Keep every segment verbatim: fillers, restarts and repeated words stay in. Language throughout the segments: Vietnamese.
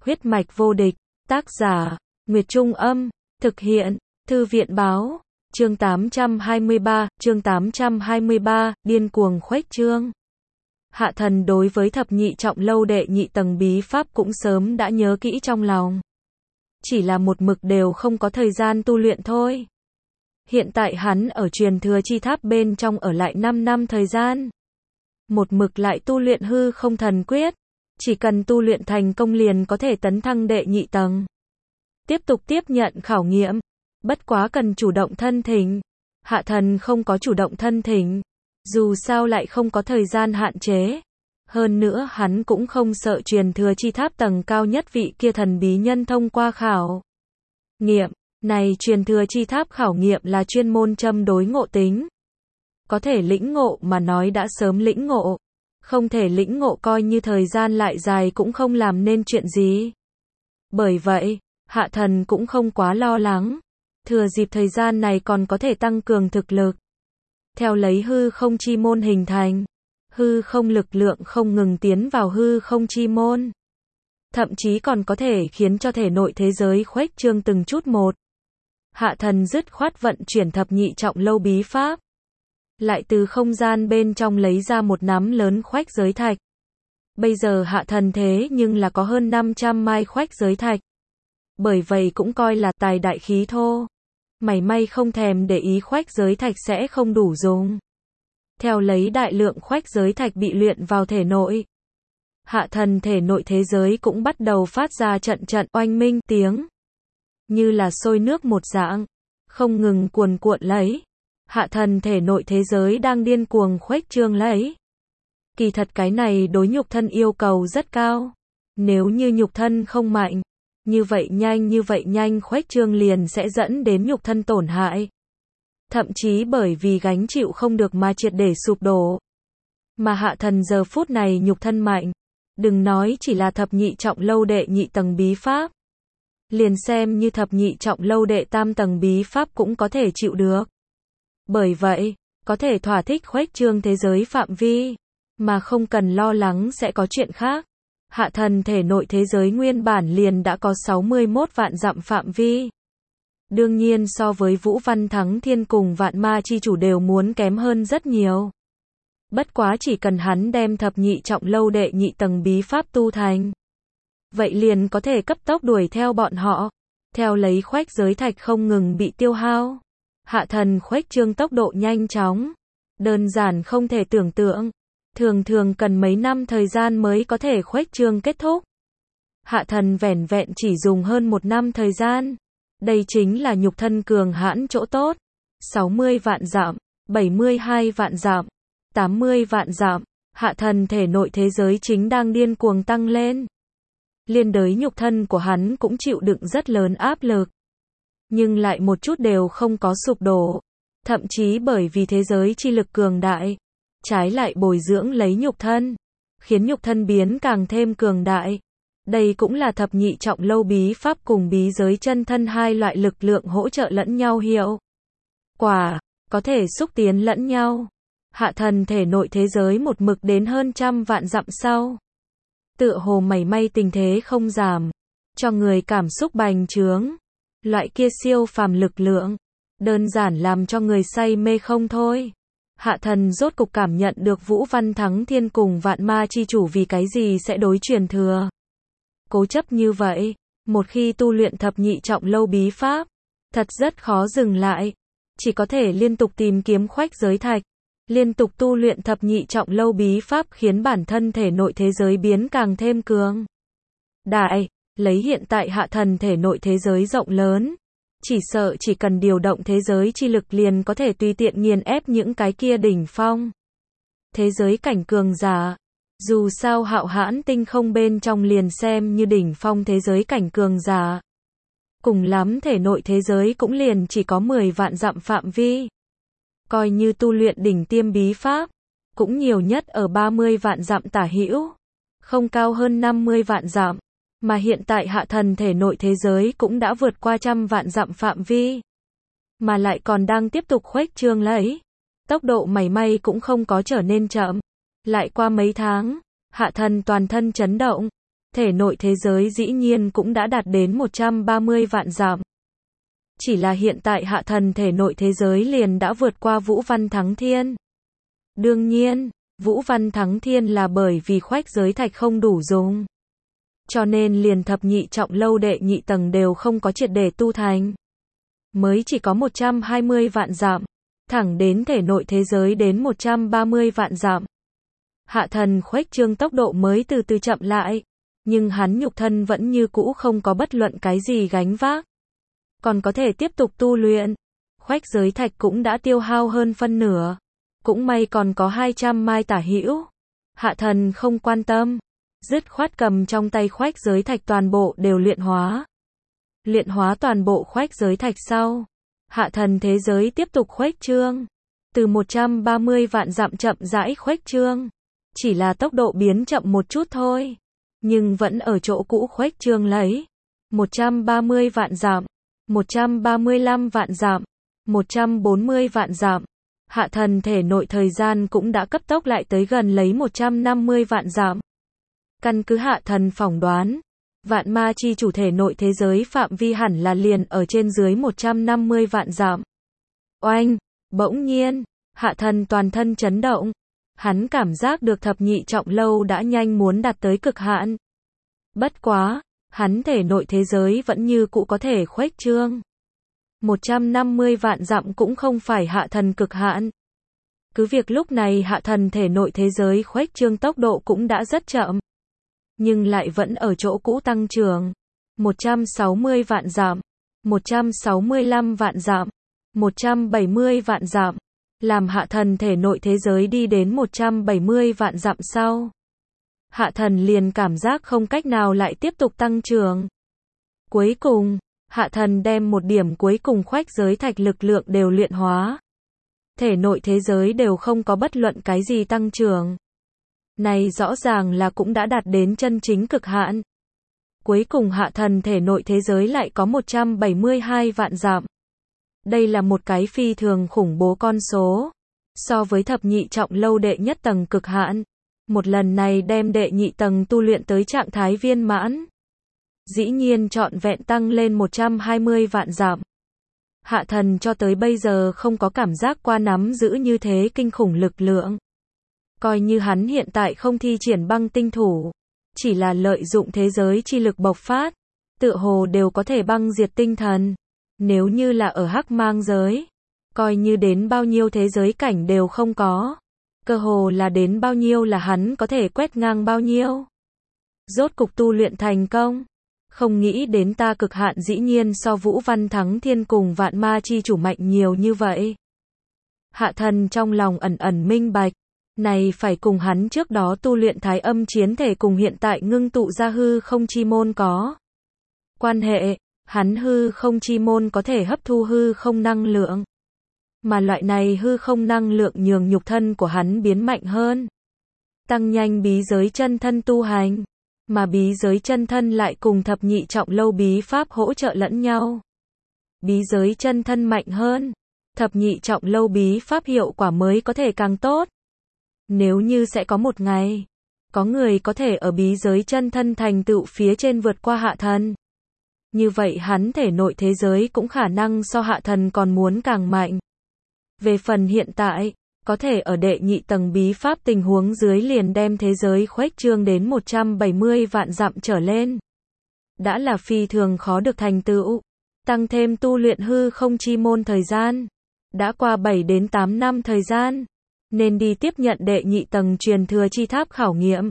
Huyết mạch vô địch, tác giả, Nguyệt Trung Âm, thực hiện, Thư viện Báo, chương tám trăm hai mươi ba, chương tám trăm hai mươi ba, điên cuồng khuếch trương. Hạ thần đối với thập nhị trọng lâu đệ nhị tầng bí pháp cũng sớm đã nhớ kỹ trong lòng. Chỉ là một mực đều không có thời gian tu luyện thôi. Hiện tại hắn ở truyền thừa chi tháp bên trong ở lại năm năm thời gian. Một mực lại tu luyện hư không thần quyết. Chỉ cần tu luyện thành công liền có thể tấn thăng đệ nhị tầng. Tiếp tục tiếp nhận khảo nghiệm. Bất quá cần chủ động thân thỉnh. Hạ thần không có chủ động thân thỉnh. Dù sao lại không có thời gian hạn chế. Hơn nữa hắn cũng không sợ truyền thừa chi tháp tầng cao nhất vị kia thần bí nhân thông qua khảo nghiệm. Này truyền thừa chi tháp khảo nghiệm là chuyên môn châm đối ngộ tính. Có thể lĩnh ngộ mà nói đã sớm lĩnh ngộ. Không thể lĩnh ngộ coi như thời gian lại dài cũng không làm nên chuyện gì. Bởi vậy, hạ thần cũng không quá lo lắng. Thừa dịp thời gian này còn có thể tăng cường thực lực. Theo lấy hư không chi môn hình thành. Hư không lực lượng không ngừng tiến vào hư không chi môn. Thậm chí còn có thể khiến cho thể nội thế giới khuếch trương từng chút một. Hạ thần dứt khoát vận chuyển thập nhị trọng lâu bí pháp. Lại từ không gian bên trong lấy ra một nắm lớn khuếch giới thạch. Bây giờ hạ thần thế nhưng là có hơn năm trăm mai khuếch giới thạch. Bởi vậy cũng coi là tài đại khí thô. Mảy may không thèm để ý khuếch giới thạch sẽ không đủ dùng. Theo lấy đại lượng khuếch giới thạch bị luyện vào thể nội. Hạ thần thể nội thế giới cũng bắt đầu phát ra trận trận oanh minh tiếng. Như là sôi nước một dạng. Không ngừng cuồn cuộn lấy. Hạ thần thể nội thế giới đang điên cuồng khuếch trương lấy. Kỳ thật cái này đối nhục thân yêu cầu rất cao. Nếu như nhục thân không mạnh. Như vậy nhanh như vậy nhanh khuếch trương liền sẽ dẫn đến nhục thân tổn hại. Thậm chí bởi vì gánh chịu không được mà triệt để sụp đổ. Mà hạ thần giờ phút này nhục thân mạnh. Đừng nói chỉ là thập nhị trọng lâu đệ nhị tầng bí pháp. Liền xem như thập nhị trọng lâu đệ tam tầng bí pháp cũng có thể chịu được. Bởi vậy, có thể thỏa thích khuếch trương thế giới phạm vi. Mà không cần lo lắng sẽ có chuyện khác. Hạ thần thể nội thế giới nguyên bản liền đã có sáu mươi mốt vạn dặm phạm vi. Đương nhiên so với Vũ Văn Thắng Thiên cùng Vạn Ma Chi Chủ đều muốn kém hơn rất nhiều. Bất quá chỉ cần hắn đem thập nhị trọng lâu đệ nhị tầng bí pháp tu thành. Vậy liền có thể cấp tốc đuổi theo bọn họ. Theo lấy khuếch giới thạch không ngừng bị tiêu hao. Hạ thần khuếch trương tốc độ nhanh chóng. Đơn giản không thể tưởng tượng. Thường thường cần mấy năm thời gian mới có thể khuếch trương kết thúc. Hạ thần vẻn vẹn chỉ dùng hơn một năm thời gian. Đây chính là nhục thân cường hãn chỗ tốt. sáu mươi vạn dặm, bảy mươi hai vạn dặm, tám mươi vạn dặm. Hạ thần thể nội thế giới chính đang điên cuồng tăng lên. Liên đới nhục thân của hắn cũng chịu đựng rất lớn áp lực. Nhưng lại một chút đều không có sụp đổ. Thậm chí bởi vì thế giới chi lực cường đại. Trái lại bồi dưỡng lấy nhục thân. Khiến nhục thân biến càng thêm cường đại. Đây cũng là thập nhị trọng lâu bí pháp cùng bí giới chân thân hai loại lực lượng hỗ trợ lẫn nhau hiệu quả. Có thể xúc tiến lẫn nhau. Hạ thần thể nội thế giới một mực đến hơn trăm vạn dặm sau. Tựa hồ mảy may tình thế không giảm. Cho người cảm xúc bành trướng. Loại kia siêu phàm lực lượng. Đơn giản làm cho người say mê không thôi. Hạ thần rốt cục cảm nhận được Vũ Văn Thắng Thiên cùng Vạn Ma Chi Chủ vì cái gì sẽ đối truyền thừa. Cố chấp như vậy. Một khi tu luyện thập nhị trọng lâu bí pháp. Thật rất khó dừng lại. Chỉ có thể liên tục tìm kiếm khuếch giới thạch. Liên tục tu luyện thập nhị trọng lâu bí pháp khiến bản thân thể nội thế giới biến càng thêm cường đại. Lấy hiện tại hạ thần thể nội thế giới rộng lớn. Chỉ sợ chỉ cần điều động thế giới chi lực liền có thể tùy tiện nghiền ép những cái kia đỉnh phong. Thế giới cảnh cường giả. Dù sao hạo hãn tinh không bên trong liền xem như đỉnh phong thế giới cảnh cường giả. Cùng lắm thể nội thế giới cũng liền chỉ có mười vạn dặm phạm vi. Coi như tu luyện đỉnh tiêm bí pháp. Cũng nhiều nhất ở ba mươi vạn dặm tả hữu. Không cao hơn năm mươi vạn dặm. Mà hiện tại hạ thần thể nội thế giới cũng đã vượt qua trăm vạn dặm phạm vi. Mà lại còn đang tiếp tục khuếch trương lấy. Tốc độ mảy may cũng không có trở nên chậm. Lại qua mấy tháng, hạ thần toàn thân chấn động. thể nội thế giới dĩ nhiên cũng đã đạt đến một trăm ba mươi vạn dặm. Chỉ là hiện tại hạ thần thể nội thế giới liền đã vượt qua Vũ Văn Thắng Thiên. Đương nhiên, Vũ Văn Thắng Thiên là bởi vì khoách giới thạch không đủ dùng. Cho nên liền thập nhị trọng lâu đệ nhị tầng đều không có triệt để tu thành. Mới chỉ có một trăm hai mươi vạn dặm, thẳng đến thể nội thế giới đến một trăm ba mươi vạn dặm. Hạ thần khuếch trương tốc độ mới từ từ chậm lại, nhưng hắn nhục thân vẫn như cũ không có bất luận cái gì gánh vác. Còn có thể tiếp tục tu luyện. Khoách giới thạch cũng đã tiêu hao hơn phân nửa. Cũng may còn có hai trăm mai tả hữu. Hạ thần không quan tâm. Dứt khoát cầm trong tay khoách giới thạch toàn bộ đều luyện hóa. Luyện hóa toàn bộ khoách giới thạch sau. Hạ thần thế giới tiếp tục khuếch trương. Từ một trăm ba mươi vạn dặm chậm rãi khuếch trương. Chỉ là tốc độ biến chậm một chút thôi. Nhưng vẫn ở chỗ cũ khuếch trương lấy. một trăm ba mươi vạn dặm. một trăm ba mươi lăm vạn dặm. một trăm bốn mươi vạn dặm. Hạ thần thể nội thời gian cũng đã cấp tốc lại tới gần lấy một trăm năm mươi vạn dặm. Căn cứ hạ thần phỏng đoán, vạn ma chi chủ thể nội thế giới phạm vi hẳn là liền ở trên dưới một trăm năm mươi vạn dặm. Oanh, bỗng nhiên, hạ thần toàn thân chấn động. Hắn cảm giác được thập nhị trọng lâu đã nhanh muốn đạt tới cực hạn. Bất quá, hắn thể nội thế giới vẫn như cũ có thể khuếch trương. một trăm năm mươi vạn dặm cũng không phải hạ thần cực hạn. Cứ việc lúc này hạ thần thể nội thế giới khuếch trương tốc độ cũng đã rất chậm. Nhưng lại vẫn ở chỗ cũ tăng trưởng. một trăm sáu mươi vạn dặm, một trăm sáu mươi lăm vạn dặm, một trăm bảy mươi vạn dặm. Làm hạ thần thể nội thế giới đi đến một trăm bảy mươi vạn dặm sau. Hạ thần liền cảm giác không cách nào lại tiếp tục tăng trưởng. Cuối cùng, hạ thần đem một điểm cuối cùng khoách giới thạch lực lượng đều luyện hóa. Thể nội thế giới đều không có bất luận cái gì tăng trưởng. Này rõ ràng là cũng đã đạt đến chân chính cực hạn. Cuối cùng hạ thần thể nội thế giới lại có một trăm bảy mươi hai vạn dặm. Đây là một cái phi thường khủng bố con số. So với thập nhị trọng lâu đệ nhất tầng cực hạn. Một lần này đem đệ nhị tầng tu luyện tới trạng thái viên mãn. Dĩ nhiên trọn vẹn tăng lên một trăm hai mươi vạn dặm. Hạ thần cho tới bây giờ không có cảm giác qua nắm giữ như thế kinh khủng lực lượng. Coi như hắn hiện tại không thi triển băng tinh thủ. Chỉ là lợi dụng thế giới chi lực bộc phát. Tựa hồ đều có thể băng diệt tinh thần. Nếu như là ở hắc mang giới. Coi như đến bao nhiêu thế giới cảnh đều không có. Cơ hồ là đến bao nhiêu là hắn có thể quét ngang bao nhiêu. Rốt cục tu luyện thành công. Không nghĩ đến ta cực hạn dĩ nhiên so Vũ Văn Thắng Thiên cùng vạn ma chi chủ mạnh nhiều như vậy. Hạ thần trong lòng ẩn ẩn minh bạch. Này phải cùng hắn trước đó tu luyện thái âm chiến thể cùng hiện tại ngưng tụ ra hư không chi môn có quan hệ. Hắn hư không chi môn có thể hấp thu hư không năng lượng. Mà loại này hư không năng lượng nhường nhục thân của hắn biến mạnh hơn. Tăng nhanh bí giới chân thân tu hành. Mà bí giới chân thân lại cùng thập nhị trọng lâu bí pháp hỗ trợ lẫn nhau. Bí giới chân thân mạnh hơn. Thập nhị trọng lâu bí pháp hiệu quả mới có thể càng tốt. Nếu như sẽ có một ngày, có người có thể ở bí giới chân thân thành tựu phía trên vượt qua hạ thần. Như vậy hắn thể nội thế giới cũng khả năng so hạ thần còn muốn càng mạnh. Về phần hiện tại, có thể ở đệ nhị tầng bí pháp tình huống dưới liền đem thế giới khuếch trương đến một trăm bảy mươi vạn dặm trở lên. Đã là phi thường khó được thành tựu. Tăng thêm tu luyện hư không chi môn thời gian. Đã qua bảy đến tám năm thời gian. Nên đi tiếp nhận đệ nhị tầng truyền thừa chi tháp khảo nghiệm.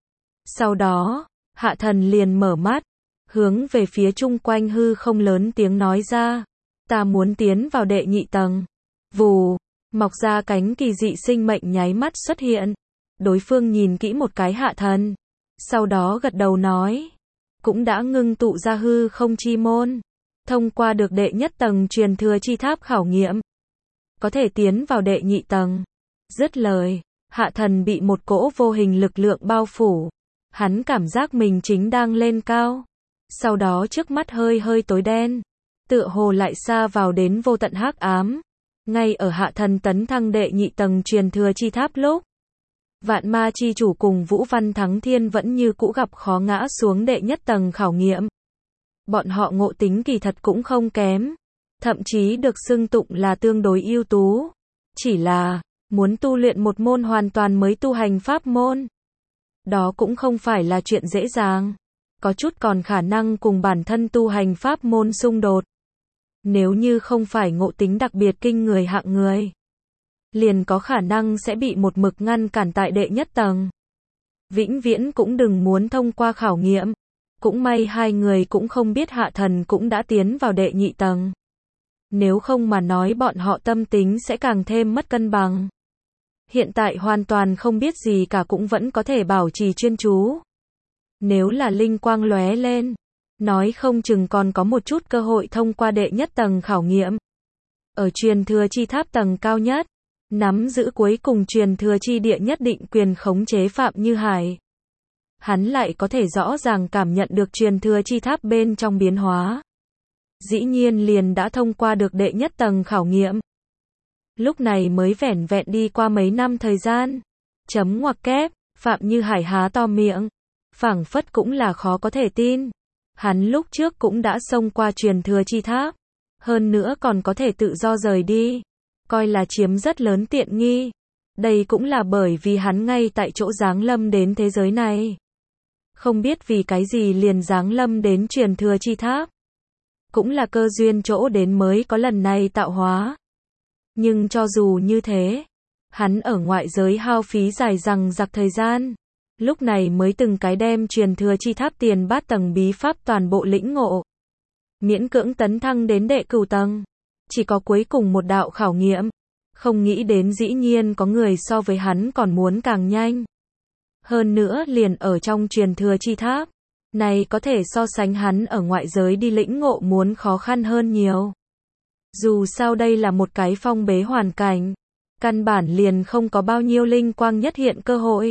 Sau đó, hạ thần liền mở mắt. Hướng về phía chung quanh hư không lớn tiếng nói ra. Ta muốn tiến vào đệ nhị tầng. Vù, mọc ra cánh kỳ dị sinh mệnh nháy mắt xuất hiện. Đối phương nhìn kỹ một cái hạ thần. Sau đó gật đầu nói. Cũng đã ngưng tụ ra hư không chi môn. Thông qua được đệ nhất tầng truyền thừa chi tháp khảo nghiệm. Có thể tiến vào đệ nhị tầng. Dứt lời, hạ thần bị một cỗ vô hình lực lượng bao phủ. Hắn cảm giác mình chính đang lên cao. Sau đó trước mắt hơi hơi tối đen. Tựa hồ lại xa vào đến vô tận hắc ám. Ngay ở hạ thần tấn thăng đệ nhị tầng truyền thừa chi tháp lúc. Vạn ma chi chủ cùng Vũ Văn Thắng Thiên vẫn như cũ gặp khó ngã xuống đệ nhất tầng khảo nghiệm. Bọn họ ngộ tính kỳ thật cũng không kém, thậm chí được xưng tụng là tương đối ưu tú. Chỉ là, muốn tu luyện một môn hoàn toàn mới tu hành pháp môn. Đó cũng không phải là chuyện dễ dàng. Có chút còn khả năng cùng bản thân tu hành pháp môn xung đột. Nếu như không phải ngộ tính đặc biệt kinh người hạng người, liền có khả năng sẽ bị một mực ngăn cản tại đệ nhất tầng. Vĩnh viễn cũng đừng muốn thông qua khảo nghiệm. Cũng may hai người cũng không biết Hạ Thần cũng đã tiến vào đệ nhị tầng. Nếu không mà nói bọn họ tâm tính sẽ càng thêm mất cân bằng. Hiện tại hoàn toàn không biết gì cả cũng vẫn có thể bảo trì chuyên chú. Nếu là linh quang lóe lên, nói không chừng còn có một chút cơ hội thông qua đệ nhất tầng khảo nghiệm. Ở truyền thừa chi tháp tầng cao nhất, nắm giữ cuối cùng truyền thừa chi địa nhất định quyền khống chế Phạm Như Hải. Hắn lại có thể rõ ràng cảm nhận được truyền thừa chi tháp bên trong biến hóa. Dĩ nhiên liền đã thông qua được đệ nhất tầng khảo nghiệm. Lúc này mới vẻn vẹn đi qua mấy năm thời gian. Chấm ngoặc kép, Phạm Như Hải há to miệng. Phảng phất cũng là khó có thể tin. Hắn lúc trước cũng đã xông qua truyền thừa chi tháp. Hơn nữa còn có thể tự do rời đi. Coi là chiếm rất lớn tiện nghi. Đây cũng là bởi vì hắn ngay tại chỗ giáng lâm đến thế giới này. Không biết vì cái gì liền giáng lâm đến truyền thừa chi tháp. Cũng là cơ duyên chỗ đến mới có lần này tạo hóa. Nhưng cho dù như thế, hắn ở ngoại giới hao phí dài dằng dặc thời gian. Lúc này mới từng cái đem truyền thừa chi tháp tiền bát tầng bí pháp toàn bộ lĩnh ngộ. Miễn cưỡng tấn thăng đến đệ cửu tầng. Chỉ có cuối cùng một đạo khảo nghiệm. Không nghĩ đến dĩ nhiên có người so với hắn còn muốn càng nhanh. Hơn nữa liền ở trong truyền thừa chi tháp. Này có thể so sánh hắn ở ngoại giới đi lĩnh ngộ muốn khó khăn hơn nhiều. Dù sao đây là một cái phong bế hoàn cảnh. Căn bản liền không có bao nhiêu linh quang nhất hiện cơ hội.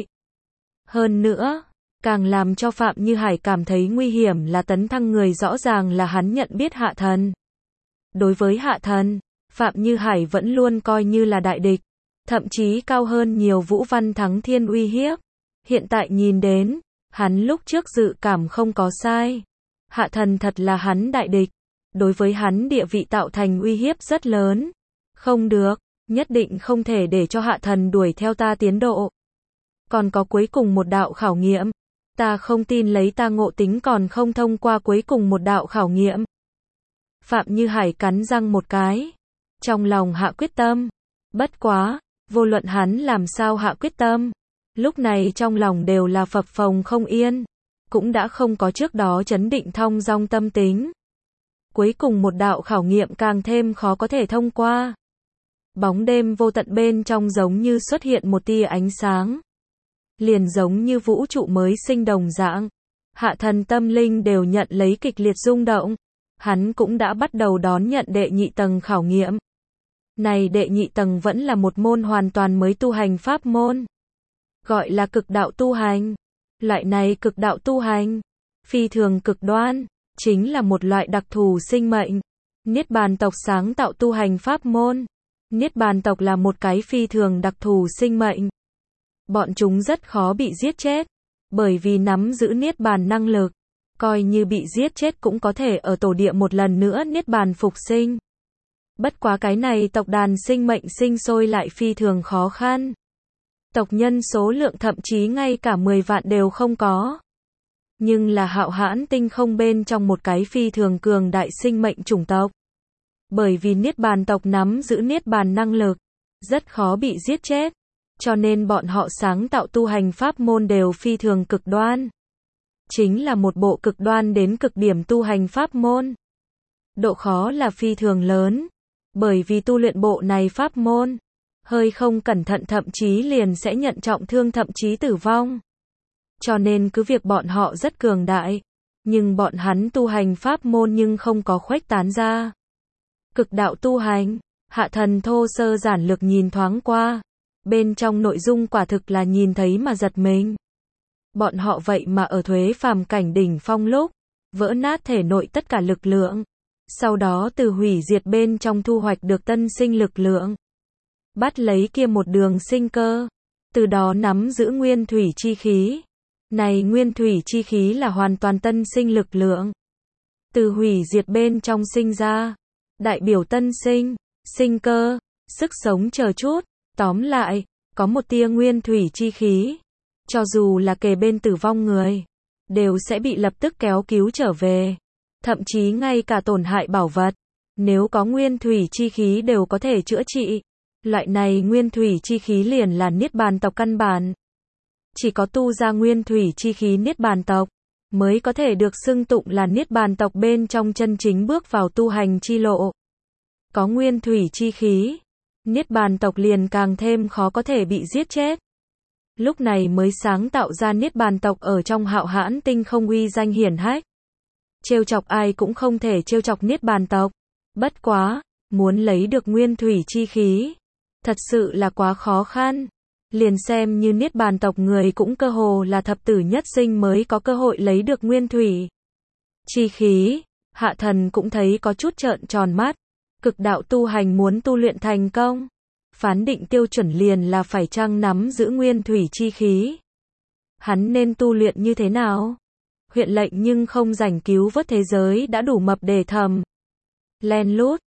Hơn nữa, càng làm cho Phạm Như Hải cảm thấy nguy hiểm là tấn thăng người rõ ràng là hắn nhận biết Hạ Thần. Đối với Hạ Thần, Phạm Như Hải vẫn luôn coi như là đại địch. Thậm chí cao hơn nhiều Vũ Văn Thắng Thiên uy hiếp. Hiện tại nhìn đến, hắn lúc trước dự cảm không có sai. Hạ Thần thật là hắn đại địch. Đối với hắn địa vị tạo thành uy hiếp rất lớn. Không được, nhất định không thể để cho Hạ Thần đuổi theo ta tiến độ. Còn có cuối cùng một đạo khảo nghiệm. Ta không tin lấy ta ngộ tính còn không thông qua cuối cùng một đạo khảo nghiệm. Phạm Như Hải cắn răng một cái. Trong lòng hạ quyết tâm. Bất quá, vô luận hắn làm sao hạ quyết tâm. Lúc này trong lòng đều là phập phồng không yên. Cũng đã không có trước đó chấn định thong dong tâm tính. Cuối cùng một đạo khảo nghiệm càng thêm khó có thể thông qua. Bóng đêm vô tận bên trong giống như xuất hiện một tia ánh sáng. Liền giống như vũ trụ mới sinh đồng dạng. Hạ Thần tâm linh đều nhận lấy kịch liệt rung động. Hắn cũng đã bắt đầu đón nhận đệ nhị tầng khảo nghiệm. Này đệ nhị tầng vẫn là một môn hoàn toàn mới tu hành pháp môn. Gọi là cực đạo tu hành. Loại này cực đạo tu hành, phi thường cực đoan, chính là một loại đặc thù sinh mệnh. Niết bàn tộc sáng tạo tu hành pháp môn. Niết bàn tộc là một cái phi thường đặc thù sinh mệnh. Bọn chúng rất khó bị giết chết, bởi vì nắm giữ niết bàn năng lực. Coi như bị giết chết cũng có thể ở tổ địa một lần nữa niết bàn phục sinh. Bất quá cái này tộc đàn sinh mệnh sinh sôi lại phi thường khó khăn. Tộc nhân số lượng thậm chí ngay cả mười vạn đều không có. Nhưng là Hạo Hãn tinh không bên trong một cái phi thường cường đại sinh mệnh chủng tộc. Bởi vì niết bàn tộc nắm giữ niết bàn năng lực, rất khó bị giết chết. Cho nên bọn họ sáng tạo tu hành pháp môn đều phi thường cực đoan. Chính là một bộ cực đoan đến cực điểm tu hành pháp môn. Độ khó là phi thường lớn. Bởi vì tu luyện bộ này pháp môn, hơi không cẩn thận thậm chí liền sẽ nhận trọng thương thậm chí tử vong. Cho nên cứ việc bọn họ rất cường đại, nhưng bọn hắn tu hành pháp môn nhưng không có khuếch tán ra. Cực đạo tu hành, Hạ Thần thô sơ giản lược nhìn thoáng qua. Bên trong nội dung quả thực là nhìn thấy mà giật mình. Bọn họ vậy mà ở thuế phàm cảnh đỉnh phong lúc, vỡ nát thể nội tất cả lực lượng. Sau đó từ hủy diệt bên trong thu hoạch được tân sinh lực lượng. Bắt lấy kia một đường sinh cơ. từ đó nắm giữ nguyên thủy chi khí. Này nguyên thủy chi khí là hoàn toàn tân sinh lực lượng. Từ hủy diệt bên trong sinh ra, đại biểu tân sinh, sinh cơ, sức sống chờ chút. Tóm lại, có một tia nguyên thủy chi khí, cho dù là kề bên tử vong người, đều sẽ bị lập tức kéo cứu trở về. Thậm chí ngay cả tổn hại bảo vật, nếu có nguyên thủy chi khí đều có thể chữa trị. Loại này nguyên thủy chi khí liền là Niết Bàn tộc căn bản. Chỉ có tu ra nguyên thủy chi khí Niết Bàn tộc, mới có thể được xưng tụng là Niết Bàn tộc bên trong chân chính bước vào tu hành chi lộ. Có nguyên thủy chi khí, Niết Bàn tộc liền càng thêm khó có thể bị giết chết. Lúc này mới sáng tạo ra Niết Bàn tộc ở trong Hạo Hãn tinh không uy danh hiển hách. Trêu chọc ai cũng không thể trêu chọc Niết Bàn tộc. Bất quá, muốn lấy được nguyên thủy chi khí, thật sự là quá khó khăn. Liền xem như Niết Bàn tộc người cũng cơ hồ là thập tử nhất sinh mới có cơ hội lấy được nguyên thủy chi khí. Hạ thần cũng thấy có chút trợn tròn mắt. Cực đạo tu hành muốn tu luyện thành công, phán định tiêu chuẩn liền là phải chăng nắm giữ nguyên thủy chi khí. Hắn nên tu luyện như thế nào? Huyện lệnh nhưng không rảnh cứu vớt thế giới đã đủ mập để thầm. Len lút,